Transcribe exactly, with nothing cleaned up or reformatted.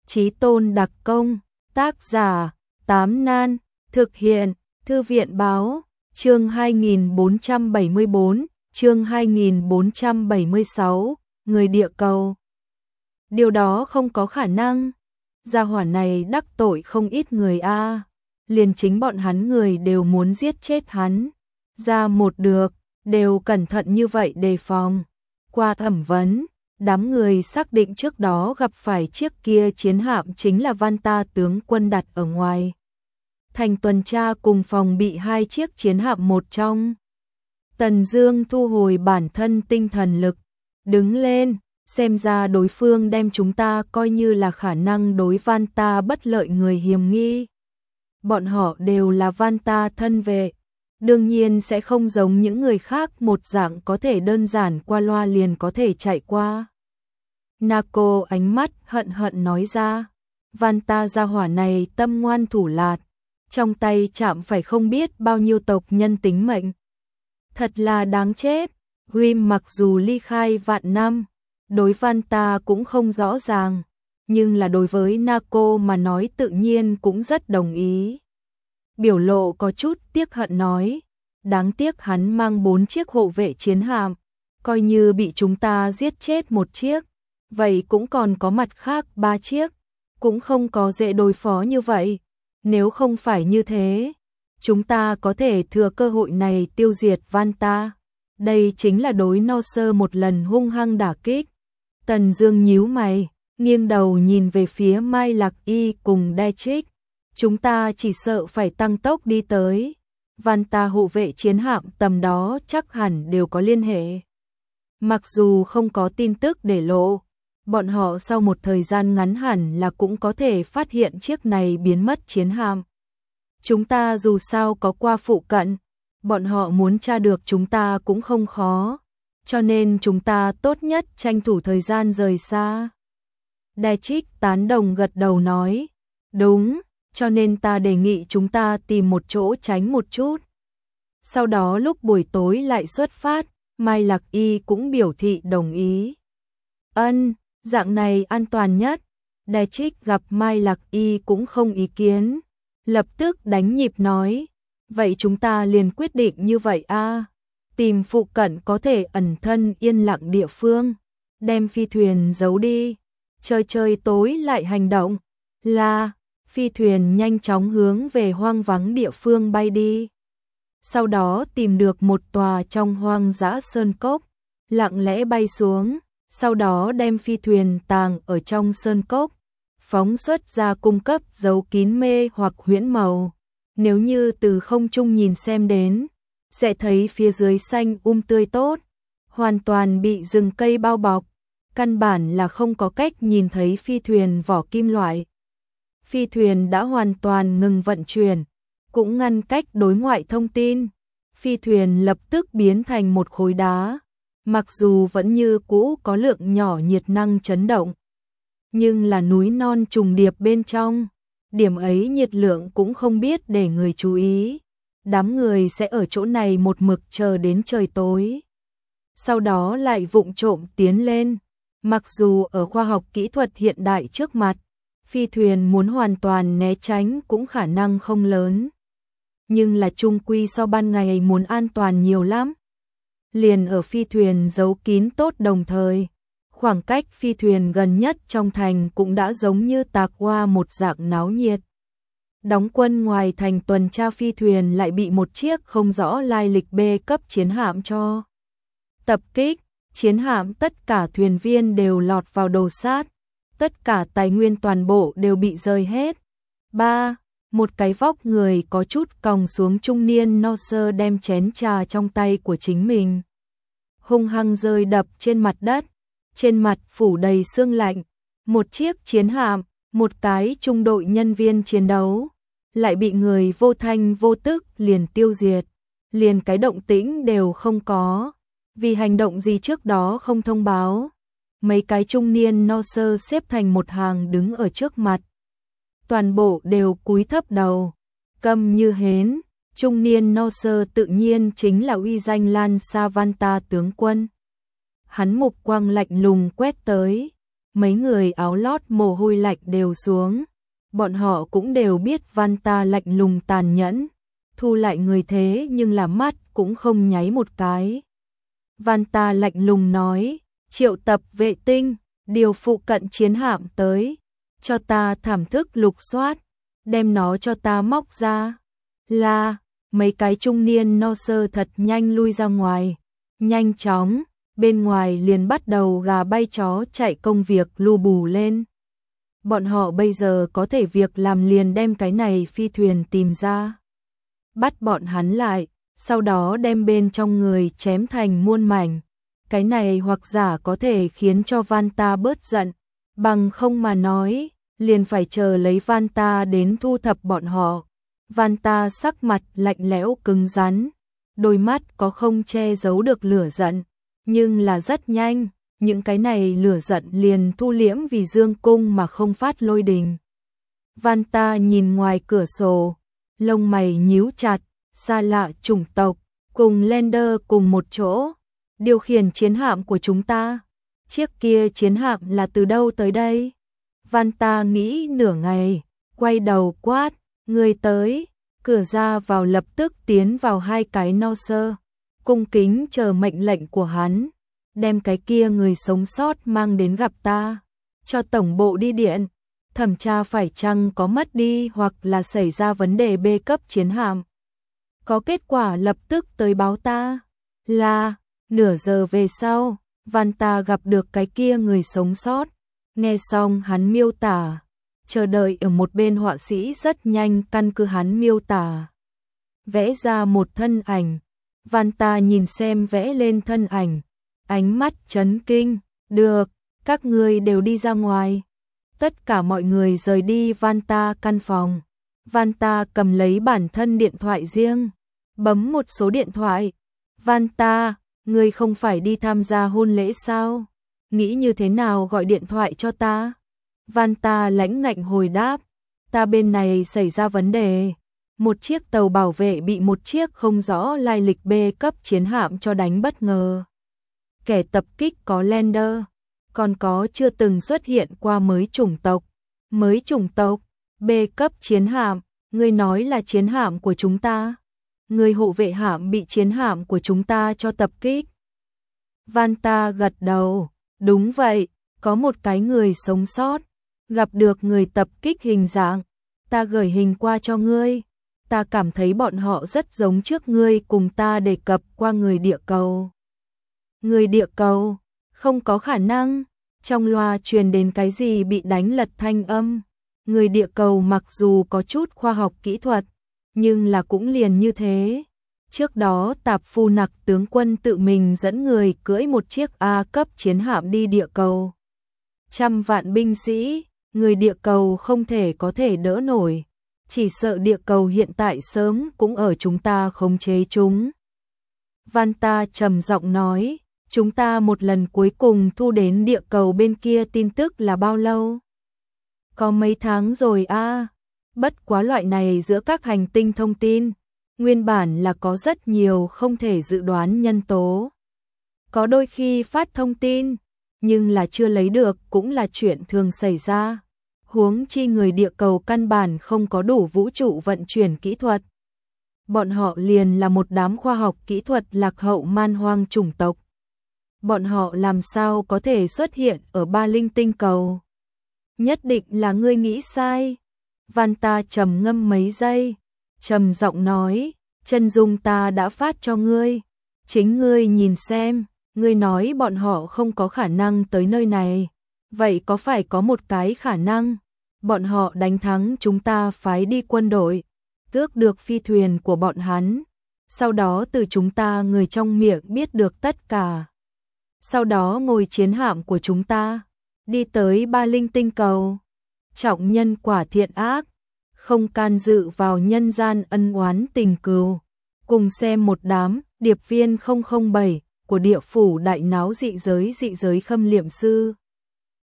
Chí Tôn đặc công, tác giả, Tám Nan, thực hiện, Thư viện báo, chương hai nghìn bốn trăm bảy mươi bốn, chương hai nghìn bốn trăm bảy mươi sáu, người địa cầu. Điều đó không có khả năng. Gia hỏa này đắc tội không ít người a, liền chính bọn hắn người đều muốn giết chết hắn. Ra một được, đều cẩn thận như vậy đề phòng. Qua thẩm vấn, đám người xác định trước đó gặp phải chiếc kia chiến hạm chính là Vanta tướng quân đặt ở ngoài thành tuần tra cùng phòng bị hai chiếc chiến hạm một trong. Tần Dương thu hồi bản thân tinh thần lực, đứng lên, xem ra đối phương đem chúng ta coi như là khả năng đối Vanta bất lợi người hiểm nghi. Bọn họ đều là Vanta thân vệ, đương nhiên sẽ không giống những người khác một dạng có thể đơn giản qua loa liền có thể chạy qua. Naco ánh mắt hận hận nói ra, Vanta gia hỏa này tâm ngoan thủ lạt, trong tay chạm phải không biết bao nhiêu tộc nhân tính mệnh. Thật là đáng chết. Grim mặc dù ly khai vạn năm, đối Vanta cũng không rõ ràng, nhưng là đối với Naco mà nói tự nhiên cũng rất đồng ý. Biểu lộ có chút tiếc hận nói, đáng tiếc hắn mang bốn chiếc hộ vệ chiến hạm, coi như bị chúng ta giết chết một chiếc, vậy cũng còn có mặt khác ba chiếc, cũng không có dễ đối phó như vậy. Nếu không phải như thế, chúng ta có thể thừa cơ hội này tiêu diệt Vanta. Đây chính là đối Norse một lần hung hăng đả kích. Tần Dương nhíu mày, nghiêng đầu nhìn về phía Mai Lạc Y cùng Dietrich. Chúng ta chỉ sợ phải tăng tốc đi tới. Vanta hộ vệ chiến hạm tầm đó chắc hẳn đều có liên hệ. Mặc dù không có tin tức để lộ, bọn họ sau một thời gian ngắn hẳn là cũng có thể phát hiện chiếc này biến mất chiến hạm. Chúng ta dù sao có qua phụ cận, bọn họ muốn tra được chúng ta cũng không khó, cho nên chúng ta tốt nhất tranh thủ thời gian rời xa. Dietrich tán đồng gật đầu nói, đúng, cho nên ta đề nghị chúng ta tìm một chỗ tránh một chút. Sau đó lúc buổi tối lại xuất phát, Mai Lạc Y cũng biểu thị đồng ý. Ân, dạng này an toàn nhất. Dietrich gặp Mai Lạc Y cũng không ý kiến, lập tức đánh nhịp nói, vậy chúng ta liền quyết định như vậy a, tìm phụ cận có thể ẩn thân yên lặng địa phương, đem phi thuyền giấu đi, chơi chơi tối lại hành động. Là, phi thuyền nhanh chóng hướng về hoang vắng địa phương bay đi. Sau đó tìm được một tòa trong hoang dã sơn cốc, lặng lẽ bay xuống, sau đó đem phi thuyền tàng ở trong sơn cốc, phóng xuất ra cung cấp dấu kín mê hoặc huyễn màu. Nếu như từ không trung nhìn xem đến, sẽ thấy phía dưới xanh um tươi tốt, hoàn toàn bị rừng cây bao bọc, căn bản là không có cách nhìn thấy phi thuyền vỏ kim loại. Phi thuyền đã hoàn toàn ngừng vận chuyển, cũng ngăn cách đối ngoại thông tin. Phi thuyền lập tức biến thành một khối đá, mặc dù vẫn như cũ có lượng nhỏ nhiệt năng chấn động, nhưng là núi non trùng điệp bên trong, điểm ấy nhiệt lượng cũng không biết để người chú ý. Đám người sẽ ở chỗ này một mực chờ đến trời tối, sau đó lại vụng trộm tiến lên. Mặc dù ở khoa học kỹ thuật hiện đại trước mặt, phi thuyền muốn hoàn toàn né tránh cũng khả năng không lớn, nhưng là chung quy so ban ngày muốn an toàn nhiều lắm. Liền ở phi thuyền giấu kín tốt đồng thời, khoảng cách phi thuyền gần nhất trong thành cũng đã giống như tạc hoa một dạng náo nhiệt. Đóng quân ngoài thành tuần tra phi thuyền lại bị một chiếc không rõ lai lịch B cấp chiến hạm cho tập kích. Chiến hạm tất cả thuyền viên đều lọt vào đồ sát, tất cả tài nguyên toàn bộ đều bị rơi hết. ba. Một cái vóc người có chút còng xuống trung niên Norse đem chén trà trong tay của chính mình hung hăng rơi đập trên mặt đất, trên mặt phủ đầy sương lạnh. Một chiếc chiến hạm, một cái trung đội nhân viên chiến đấu, lại bị người vô thanh vô tức liền tiêu diệt, liền cái động tĩnh đều không có. Vì hành động gì trước đó không thông báo, mấy cái trung niên Norse xếp thành một hàng đứng ở trước mặt, toàn bộ đều cúi thấp đầu, câm như hến. Trung niên Norse tự nhiên chính là uy danh lan xa Vanta tướng quân. Hắn mục quang lạnh lùng quét tới, mấy người áo lót mồ hôi lạnh đều xuống. Bọn họ cũng đều biết Vanta lạnh lùng tàn nhẫn, thu lại người thế nhưng là mắt cũng không nháy một cái. Vanta lạnh lùng nói, triệu tập vệ tinh, điều phụ cận chiến hạm tới, cho ta thảm thức lục soát, đem nó cho ta móc ra. Là, mấy cái trung niên no sơ thật nhanh lui ra ngoài, nhanh chóng, bên ngoài liền bắt đầu gà bay chó chạy công việc lu bù lên. Bọn họ bây giờ có thể việc làm liền đem cái này phi thuyền tìm ra, bắt bọn hắn lại, sau đó đem bên trong người chém thành muôn mảnh. Cái này hoặc giả có thể khiến cho Vanta bớt giận, bằng không mà nói, liền phải chờ lấy Vanta đến thu thập bọn họ. Vanta sắc mặt lạnh lẽo cứng rắn, đôi mắt có không che giấu được lửa giận, nhưng là rất nhanh, những cái này lửa giận liền thu liễm vì dương cung mà không phát lôi đình. Vanta nhìn ngoài cửa sổ, lông mày nhíu chặt, xa lạ chủng tộc, cùng Lander cùng một chỗ, điều khiển chiến hạm của chúng ta. Chiếc kia chiến hạm là từ đâu tới đây? Vanta nghĩ nửa ngày, quay đầu quát, người tới, cửa ra vào lập tức tiến vào hai cái no sơ, cung kính chờ mệnh lệnh của hắn, đem cái kia người sống sót mang đến gặp ta, cho tổng bộ đi điện, thẩm tra phải chăng có mất đi hoặc là xảy ra vấn đề B cấp chiến hạm. Có kết quả lập tức tới báo ta. Là, nửa giờ về sau, Vanta gặp được cái kia người sống sót, nghe xong hắn miêu tả, chờ đợi ở một bên họa sĩ rất nhanh căn cứ hắn miêu tả, vẽ ra một thân ảnh. Vanta nhìn xem vẽ lên thân ảnh, ánh mắt chấn kinh, được, các ngươi đều đi ra ngoài. Tất cả mọi người rời đi Vanta căn phòng. Vanta cầm lấy bản thân điện thoại riêng, bấm một số điện thoại. Vanta, ngươi không phải đi tham gia hôn lễ sao? Nghĩ như thế nào gọi điện thoại cho ta? Vanta lãnh ngạnh hồi đáp, ta bên này xảy ra vấn đề. Một chiếc tàu bảo vệ bị một chiếc không rõ lai lịch B cấp chiến hạm cho đánh bất ngờ. Kẻ tập kích có Lander, còn có chưa từng xuất hiện qua mới chủng tộc. Mới chủng tộc, B cấp chiến hạm, ngươi nói là chiến hạm của chúng ta. Người hộ vệ hạm bị chiến hạm của chúng ta cho tập kích. Vanta gật đầu, đúng vậy, có một cái người sống sót, gặp được người tập kích hình dạng, ta gửi hình qua cho ngươi. Ta cảm thấy bọn họ rất giống trước ngươi cùng ta đề cập qua người địa cầu. Người địa cầu, không có khả năng, trong loa truyền đến cái gì bị đánh lật thanh âm. Người địa cầu mặc dù có chút khoa học kỹ thuật, nhưng là cũng liền như thế. Trước đó Tạp Phu Nặc tướng quân tự mình dẫn người cưỡi một chiếc A cấp chiến hạm đi địa cầu. Trăm vạn binh sĩ, người địa cầu không thể có thể đỡ nổi. Chỉ sợ địa cầu hiện tại sớm cũng ở chúng ta khống chế chúng. Vanta trầm giọng nói, chúng ta một lần cuối cùng thu đến địa cầu bên kia tin tức là bao lâu? Có mấy tháng rồi a. À. Bất quá loại này giữa các hành tinh thông tin, nguyên bản là có rất nhiều không thể dự đoán nhân tố. Có đôi khi phát thông tin, nhưng là chưa lấy được cũng là chuyện thường xảy ra. Huống chi người địa cầu căn bản không có đủ vũ trụ vận chuyển kỹ thuật. Bọn họ liền là một đám khoa học kỹ thuật lạc hậu man hoang chủng tộc. Bọn họ làm sao có thể xuất hiện ở ba linh tinh cầu? Nhất định là ngươi nghĩ sai. Vanta trầm ngâm mấy giây, trầm giọng nói, chân dung ta đã phát cho ngươi. Chính ngươi nhìn xem, ngươi nói bọn họ không có khả năng tới nơi này. Vậy có phải có một cái khả năng, bọn họ đánh thắng chúng ta phái đi quân đội, tước được phi thuyền của bọn hắn, sau đó từ chúng ta người trong miệng biết được tất cả. Sau đó ngồi chiến hạm của chúng ta, đi tới ba linh tinh cầu, trọng nhân quả thiện ác, không can dự vào nhân gian ân oán tình cừu, cùng xem một đám điệp viên không không bảy của địa phủ đại náo dị giới dị giới khâm liệm sư.